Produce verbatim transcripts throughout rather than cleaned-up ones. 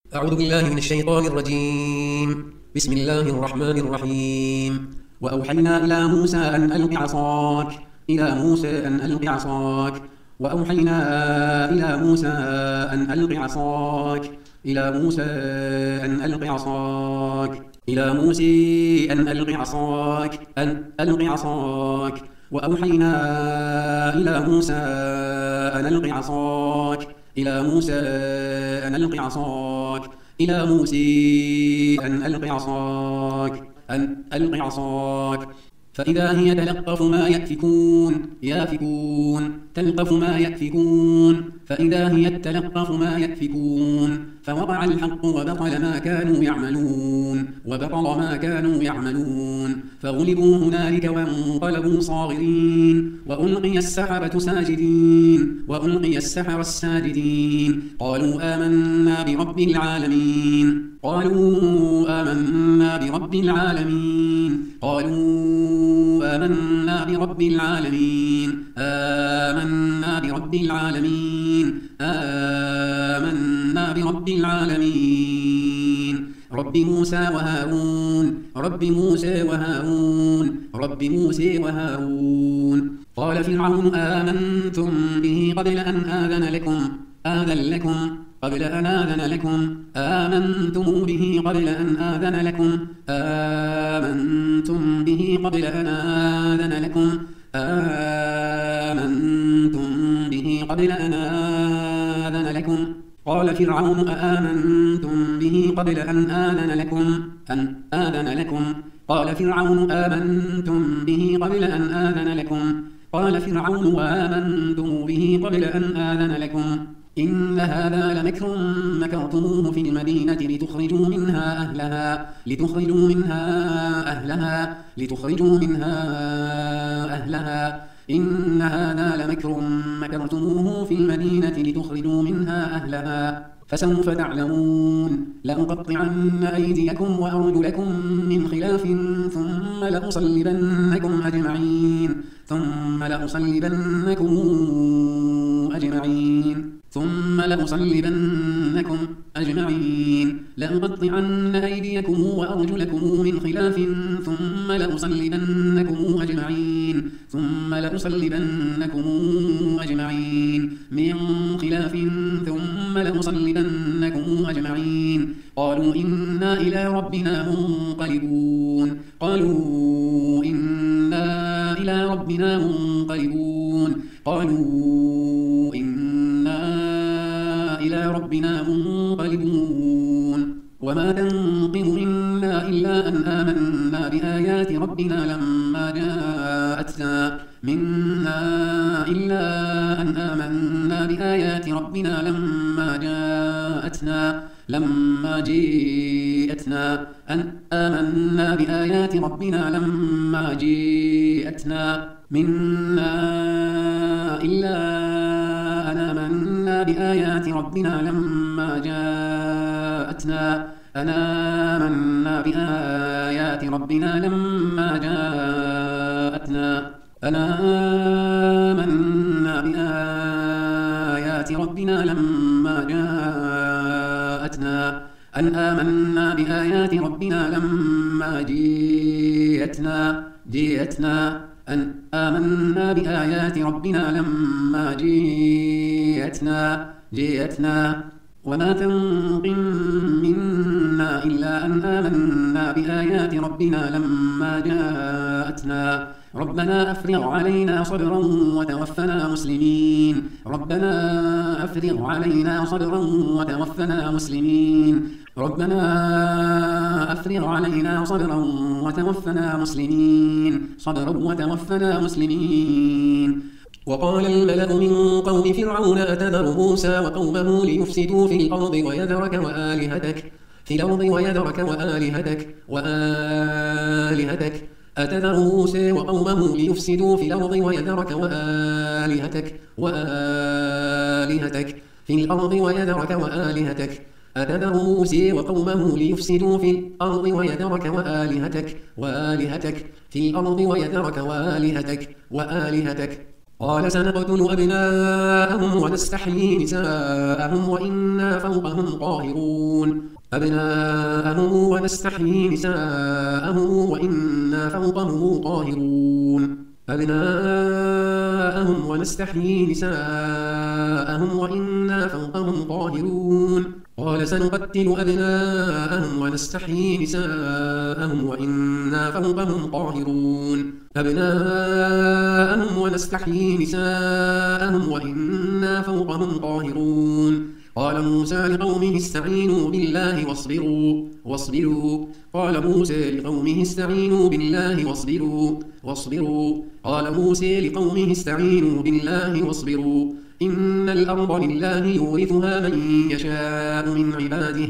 أعوذ بالله من الشيطان الرجيم. بسم الله الرحمن الرحيم. وأوحينا إلى موسى أن ألق عصاك إلى موسى أن ألق عصاك وأوحينا إلى موسى أن ألق عصاك إلى موسى أن ألق عصاك إلى موسى أن ألق عصاك أن ألق عصاك وأوحينا إلى موسى أن ألق عصاك إلى موسى أن ألق عصاك إلى موسى أن ألق عصاك أن ألق عصاك فإذا هي تلقف ما يأفكون يافكون تلقف ما يأفكون فإذا هي تلقف ما يأفكون فوقع الحق وبطل ما كانوا يعملون وبطل ما كانوا يعملون فغلبوا هنالك وانقلبوا صاغرين وألقي السحرة ساجدين وألقي السحرة الساجدين قالوا آمنا برب العالمين قالوا آمنا برب العالمين قالوا آمنا برب العالمين آمنا برب العالمين آمنا برب العالمين رب موسى وهارون رب موسى وهارون رب موسى وهارون قال فرعون آمنتم به قبل أن آذن لكم آذن لكم قبل أن آذن لكم آمنتم به قبل أن آذن لكم آمنتم به قبل أن آذن لكم آمنتم به قبل أن آذن لكم قال فرعون آمنتم به قبل أن آذن لكم أن آذن لكم قال فرعون آمنتم به قبل أن آذن لكم قال فرعون وآمنتم به قبل أن آذن لكم إن هذا لمكر مكرتموه في المدينة لتخرجوا منها أهلها لتخرجوا منها أهلها لتخرجوا منها أهلها إن هذا لمكر مكرتموه في المدينة لتخرجوا منها أهلها فسوف تعلمون لأقطعن أيديكم وأرجلكم من خلاف ثم لأصلبنكم أجمعين ثم لأصلبنكم أجمعين ثم لأصلبنكم أجمعين لأقطعن أيديكم وأرجلكم من خلاف ثم لأصلبنكم أجمعين ثم لأصلبنكم أجمعين من خلاف ثم لأصلبنكم أجمعين قالوا إنا إلى ربنا منقلبون قالوا إنا إلى ربنا منقلبون قالوا إنا إلى ربنا منقلبون وما تنقم منا إلا أن آمنا بآيات ربنا لما جاءتنا منا إلا أن آمنا بآيات ربنا لما جاءتنا لما جاءتنا أن آمنا بآيات ربنا لما جاءتنا منا إلا أن آمنا بآيات ربنا لما جاءتنا أن آمنا بآيات ربنا لما جاءتنا أن آمنا بآيات ربنا لما جاءتنا أن آمنا بآيات ربنا لما جاءتنا جاءتنا أن آمنا بآيات ربنا لما جاءتنا جاءتنا وما تنقم منا إلا أن آمنا بآيات ربنا لما جاءتنا ربنا أفرغ علينا صبرا وتوفنا مسلمين ربنا أفرغ علينا صبرا وتوفنا مسلمين ربنا أفرغ علينا صبرا وتوفنا مسلمين صبرا وتوفنا مسلمين وقال الملأ من قوم فرعون أتذر موسى وقومه ليفسدوا في الأرض ويذرك وآلهتك في الأرض ويذرك وآلهتك وآلهتك أتذر موسى وقومه ليفسدوا في الأرض ويذرك وآلهتك وآلهتك في الأرض ويذرك وآلهتك أتذر موسى وقومه ليفسدوا في الأرض ويذرك وآلهتك وآلهتك في الأرض ويذرك وآلهتك وآلهتك قال سنقتل أبناءهم ونستحيي نساءهم وإنا فوقهم قاهرون أبناءهم ونستحيي نساءهم وإنا فوقهم قاهرون أبناءهم ونستحيي نساءهم وإنا فوقهم قاهرون قال سنقتل أبناءهم ونستحيي نساءهم وإنا فوقهم قاهرون أبناءهم ونستحيي نساءهم وإنا فوقهم قاهرون قال موسى لقومه استعينوا بالله واصبروا واصبروا قال موسى لقومه استعينوا بالله واصبروا واصبروا قال موسى لقومه استعينوا بالله واصبروا إن الأرض لله يورثها من يشاء من عباده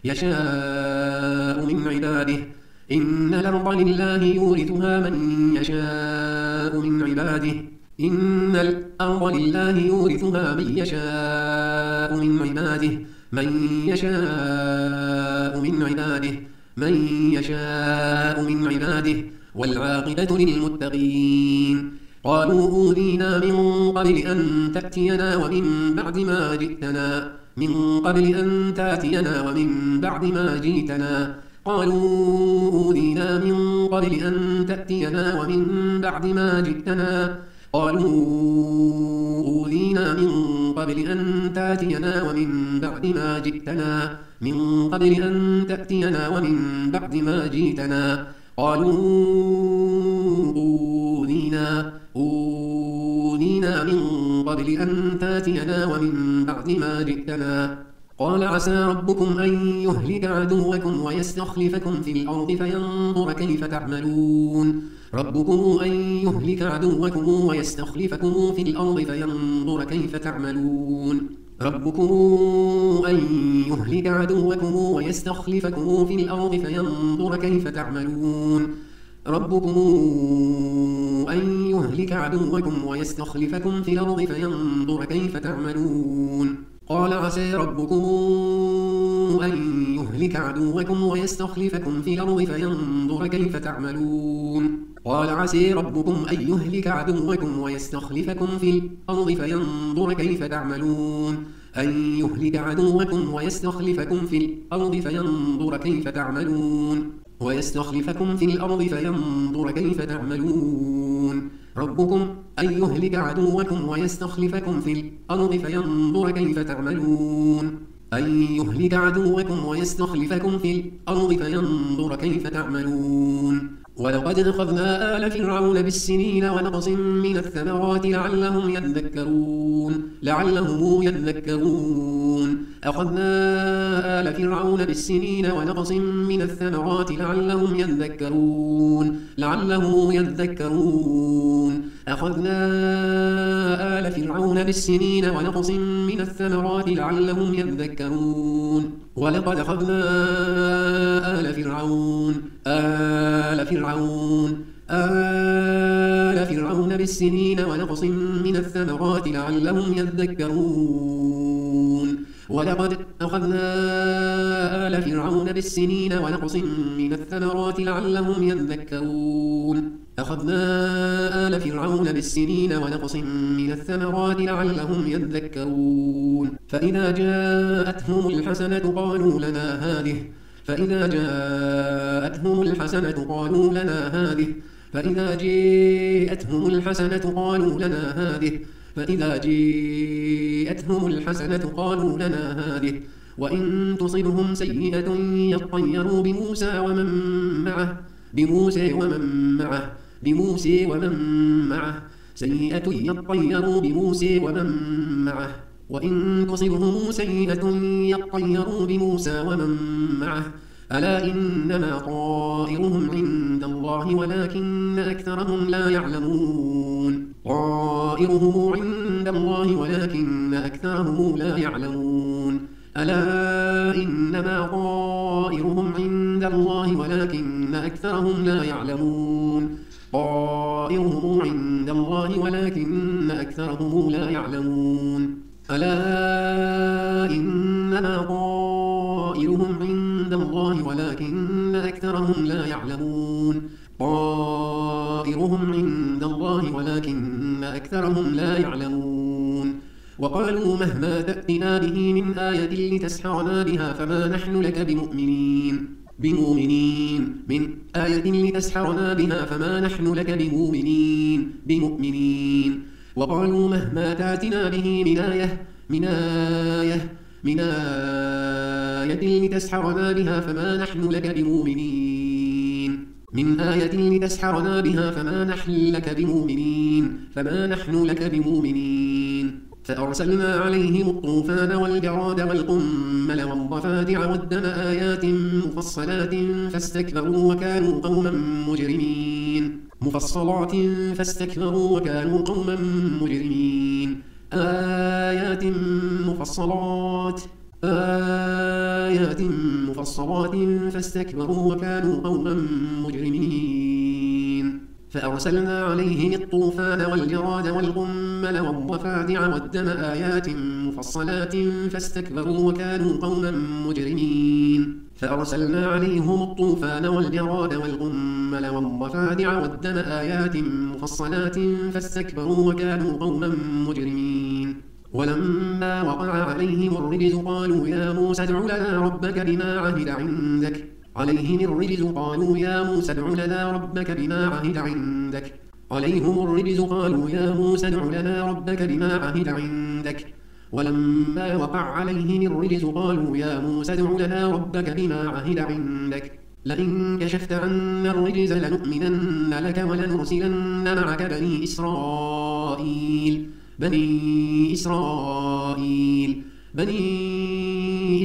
يشاء من عباده إن الأرض لله يورثها من يشاء من عباده إن الأرض لله يورثها من يشاء من عباده من يشاء من عباده من يشاء من عباده والعاقبة للمتقين قالوا أوذينا من قبل أن تأتينا ومن بعد ما جئتنا من قبل أن تأتينا ومن بعد ما جئتنا قالوا أوذينا من قبل أن تأتينا ومن بعد ما جئتنا قالوا أوذينا من قبل أن تأتينا ومن بعد ما جئتنا من قبل أن تأتينا ومن بعد ما جئتنا قالوا أوذينا أوذينا من قبل أن تأتينا ومن بعد ما جئتنا قال عسى ربكم أن يهلك عدوكم ويستخلفكم في الأرض فينظر كيف تعملون ربكم أن يهلك عدوكم ويستخلفكم في الأرض فينظر كيف تعملون ربكم أن يهلك عدوكم ويستخلفكم في الأرض فينظر كيف تعملون ربكم أن يهلك عدوكم ويستخلفكم في الأرض فينظر كيف تعملون قال عسى ربكم أن يهلك عدوكم ويستخلفكم في الأرض فينظر كيف تعملون قال عسى ربكم أن يهلك عدوكم ويستخلفكم في الأرض فينظر كيف تعملون أن يهلك عدوكم ويستخلفكم في الأرض فينظر كيف تعملون ويستخلفكم في الأرض فينظر كيف تعملون ربكم أن يهلك عدوكم ويستخلفكم في الأرض فينظر كيف تعملون أن يهلك عدوكم ويستخلفكم في الأرض فينظر كيف تعملون ولقد أخذنا آل فرعون بالسنين ونقص من الثمرات لعلهم يذكرون لعلهم يذكرون أخذنا آل فرعون بالسنين ونقص من الثمرات لعلهم يذكرون لعلهم يذكرون أخذنا آل فرعون بالسنين ونقص من الثمرات لعلهم يذكرون ولقد أخذنا آل فرعون آل فرعون آل فرعون بالسنين ونقص من الثمرات لعلهم يذكرون ولقد أخذنا آل فرعون بالسنين ونقص من الثمرات لعلهم يذكرون أخذنا آل فرعون بالسنين ونقص من الثمرات لعلهم يذكرون فإذا جاءتهم الحسنة قالوا لنا هذه فإذا جاءتهم الحسنة قالوا لنا هذه فإذا جاءتهم الحسنة قالوا لنا هذه فإذا جاءتهم الحسنة قالوا لنا هذه وإن تصبهم سيئة يطيروا بموسى ومن معه بموسى ومن معه بموسى ومن معه سيئة يطيروا بموسى ومن معه وإن تصبهم سيئة يطيروا بموسى ومن معه ألا إنما طائرهم عند الله ولكن أكثرهم لا يعلمون طائرهم عند الله ولكن أكثرهم لا يعلمون ألا إنما طائرهم عند الله ولكن أكثرهم لا يعلمون طائرهم عند الله ولكن أكثرهم لا يعلمون ألا إنما طائرهم عند الله ولكن أكثرهم لا يعلمون طائرهم أجرهم عند الله ولكن أكثرهم لا يعلمون وقالوا مهما تأتنا به من آية لتسحرنا بها فما نحن لك بمؤمنين بمؤمنين من آية لتسحرنا بها فما نحن لك بمؤمنين بمؤمنين وقالوا مهما تأتنا به من آية من آية من آية لتسحرنا بها فما نحن لك بمؤمنين من آية لتسحرنا بها فما نحن لك بمؤمنين فما نحن لك بمؤمنين فأرسلنا عليهم الطوفان والجراد والقمل والضفادع والدم آيات مفصلات فاستكبروا وكانوا قوما مجرمين مفصلات فاستكبروا وكانوا قوما مجرمين آيات مفصلات آيات مفصلات فاستكبروا وكانوا قوما مجرمين فأرسلنا عليهم الطوفان والجراد والقمل والضفادع والدم آيات مفصلات فاستكبروا وكانوا قوما مجرمين فأرسلنا عليهم الطوفان والجراد والقمل والضفادع والدم آيات مفصلات فاستكبروا وكانوا قوما مجرمين ولما وقع عليهم الرجز قالوا يا موسى ادع لنا ربك بما عهد عندك عليهم الرجز قالوا يا موسى ادع لنا ربك بما عهد عندك عليهم الرجز قالوا يا موسى ادع لنا ربك بما عهد عندك ولما وقع عليهم الرجز قالوا يا موسى ادع لنا ربك بما عهد عندك لئن كشفت عنا الرجز لنؤمنن لك ولنرسلن معك بني إسرائيل بني إسرائيل بني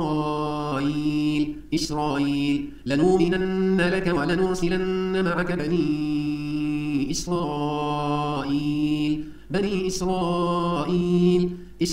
إسرائيل إسرائيل لنؤمنن لك ولنرسلن معك بني إسرائيل بني إسرائيل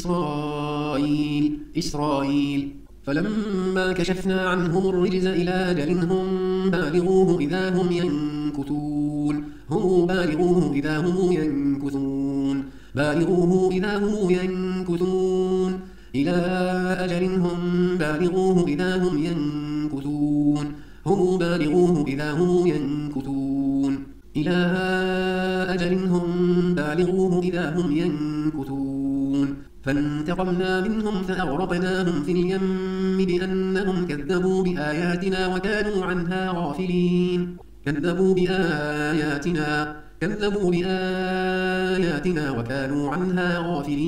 إسرائيل إسرائيل فلما كشفنا عنهم الرجز إلى أجل هم بالغوه إذا هم ينكثون هم بالغوه إذا هم ينكثون بالغوه إذا هم ينكثون إلى أجل هم بالغوه إذا هم ينكثون هم بالغوه إذا هم ينكثون إلى أجل هم بالغوه إذا هم ينكثون فانتقمنا منهم فأغرقناهم في اليم بأنهم كذبوا بآياتنا وكانوا عنها غافلين كذبوا بآياتنا كذبوا بآياتنا وكانوا عنها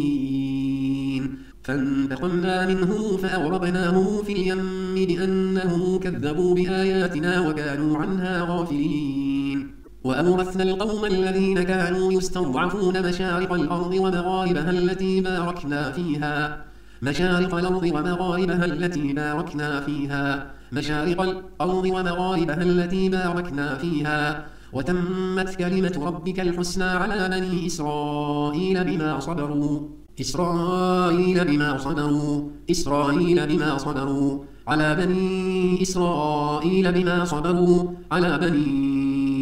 غافلين فانتقمنا منهم فأغرقناهم في اليم بأنهم كذبوا بآياتنا وكانوا عنها غافلين وأورثنا القوم الذين كانوا يستضعفون مشارق الأرض ومغاربها التي باركنا فيها مشارق الأرض ومغاربها التي باركنا فيها مشارق الأرض ومغاربها التي باركنا فيها وتمت كلمة ربك الحسنى على بني إسرائيل بما صبروا إسرائيل بما صبروا إسرائيل بما صبروا على بني إسرائيل بما صبروا على بني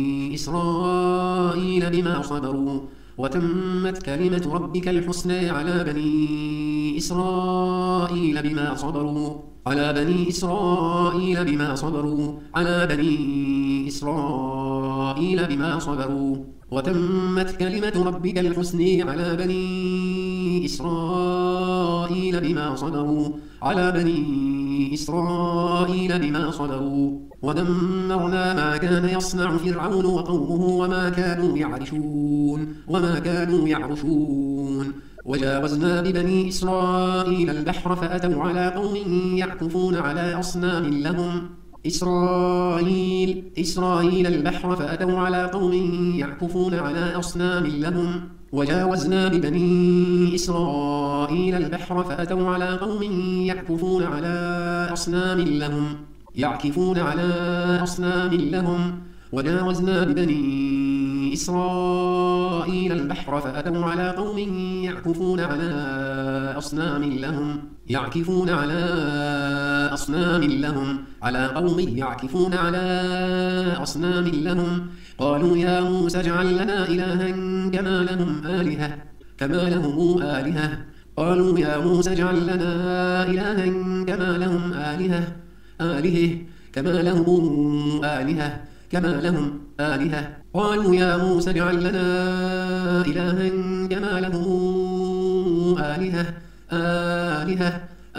إسرائيل بما صبروا وتمت كلمة ربك الحسنى على بني إسرائيل بما صبروا على بني إسرائيل بما صبروا على بني إسرائيل بما صبروا وتمت كلمة ربك الحسنى على بني إسرائيل بما صبروا على بني إسرائيل بما صبروا ودمرنا ما كان يصنع فرعون وقومه وما كانوا يعرشون وما كانوا يعرشون وجاوزنا ببني إسرائيل البحر فأتوا على قوم يعكفون على أصنام لهم إسرائيل إسرائيل البحر فأتوا على قوم يعكفون على أصنام لهم وجاوزنا ببني إسرائيل البحر فأتوا على قوم يعكفون على أصنام لهم يعكفون على أصنام لهم وجاوزنا ببني إسرائيل البحر فأتوا على قوم يعكفون على أصنام لهم يعكفون على أصنام لهم على قوم يعكفون على أصنام لهم قالوا يا موسى اجعل لنا إلها كما لهم آلهة كما لهم آلهة قالوا يا موسى اجعل لنا إلها كما لهم آلهة آلهة كما لهم آلهة كما لهم آلهة قالوا يا موسى اجعل لنا إلها كما لهم آلهة آلهة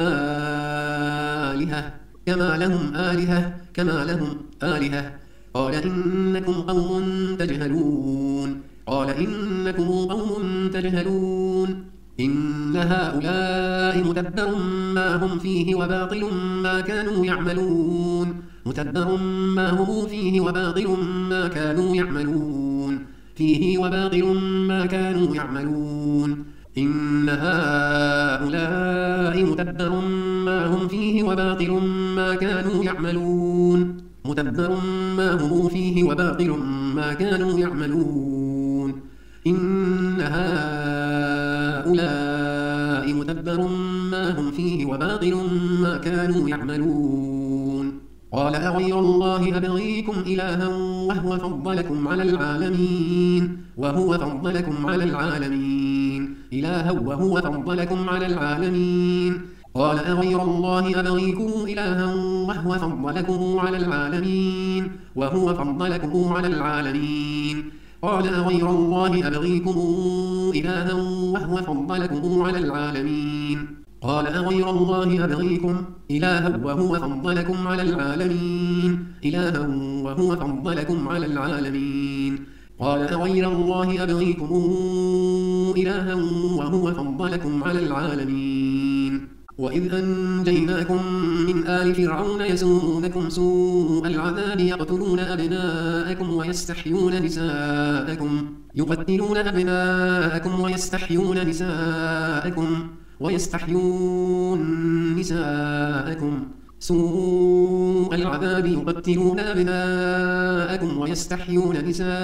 آلهة كما لهم آلهة كما لهم آلهة قال إنكم قوم تجهلون قال إنكم قوم تجهلون إن هؤلاء متبر ما هم فيه وباطل ما كانوا يعملون متبر ما هم فيه وباطل ما كانوا يعملون فيه وباطل ما كانوا يعملون إن هؤلاء متبر ما هم فيه وباطل ما كانوا يعملون متبر ما هم فيه وباطل ما كانوا يعملون إن هؤلاء متبر ما هم فيه وباطل ما كانوا يعملون قال أغير الله أبغيكم إلها وهو فضلكم على العالمين وهو فضلكم على العالمين إلها وهو فضلكم على العالمين قال أغير الله أبغيكم إلها وهو فضلكم على العالمين وهو فضلكم على العالمين قال أغير الله أبغيكم إلها وهو فضلكم على العالمين قال أغير الله أبغيكم إلها وهو فضلكم على العالمين إلها وهو فضلكم على العالمين قال أغير الله أبغيكم إلها وهو فضلكم على العالمين وإذ أنجيناكم من آل فرعون يسومونكم سوء العذاب يقتلون أبناءكم ويستحيون نساءكم يقتلون أبناءكم ويستحيون نساءكم ويستحيون نساءكم سوء العذاب يقتلون أبناءكم ويستحيون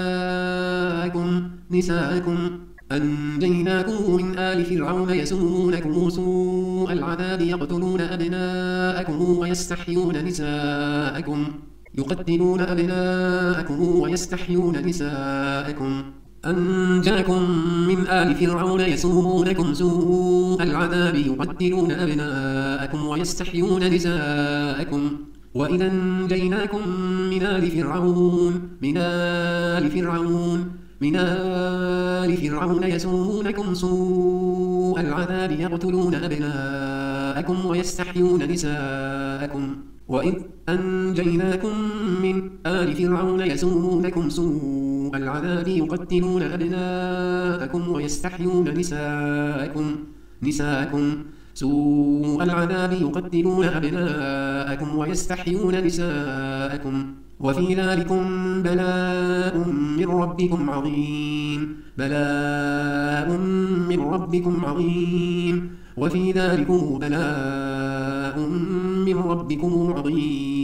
نساءكم نساءكم أنجيناكم من آل فرعون يسومونكم سوء العذاب يقتلون أبناءكم ويستحيون نساءكم يقتلون أبناءكم ويستحيون نساءكم أنجاكم من آل فرعون يسومونكم سوء العذاب يقتلون أبناءكم ويستحيون نساءكم وإذا أنجيناكم من آل فرعون من آل فرعون من آل فرعون يسومونكم سوء العذاب يقتلون أبناءكم ويستحيون نساءكم وإذ أنجيناكم من آل فرعون يسومونكم سوء العذاب يقتلون أبناءكم ويستحيون نساءكم نساءكم سوء العذاب يقتلون أبناءكم ويستحيون نساءكم وفي ذلكم بلاء من ربكم عظيم بلاء من ربكم عظيم وفي ذلكم بلاء من ربكم عظيم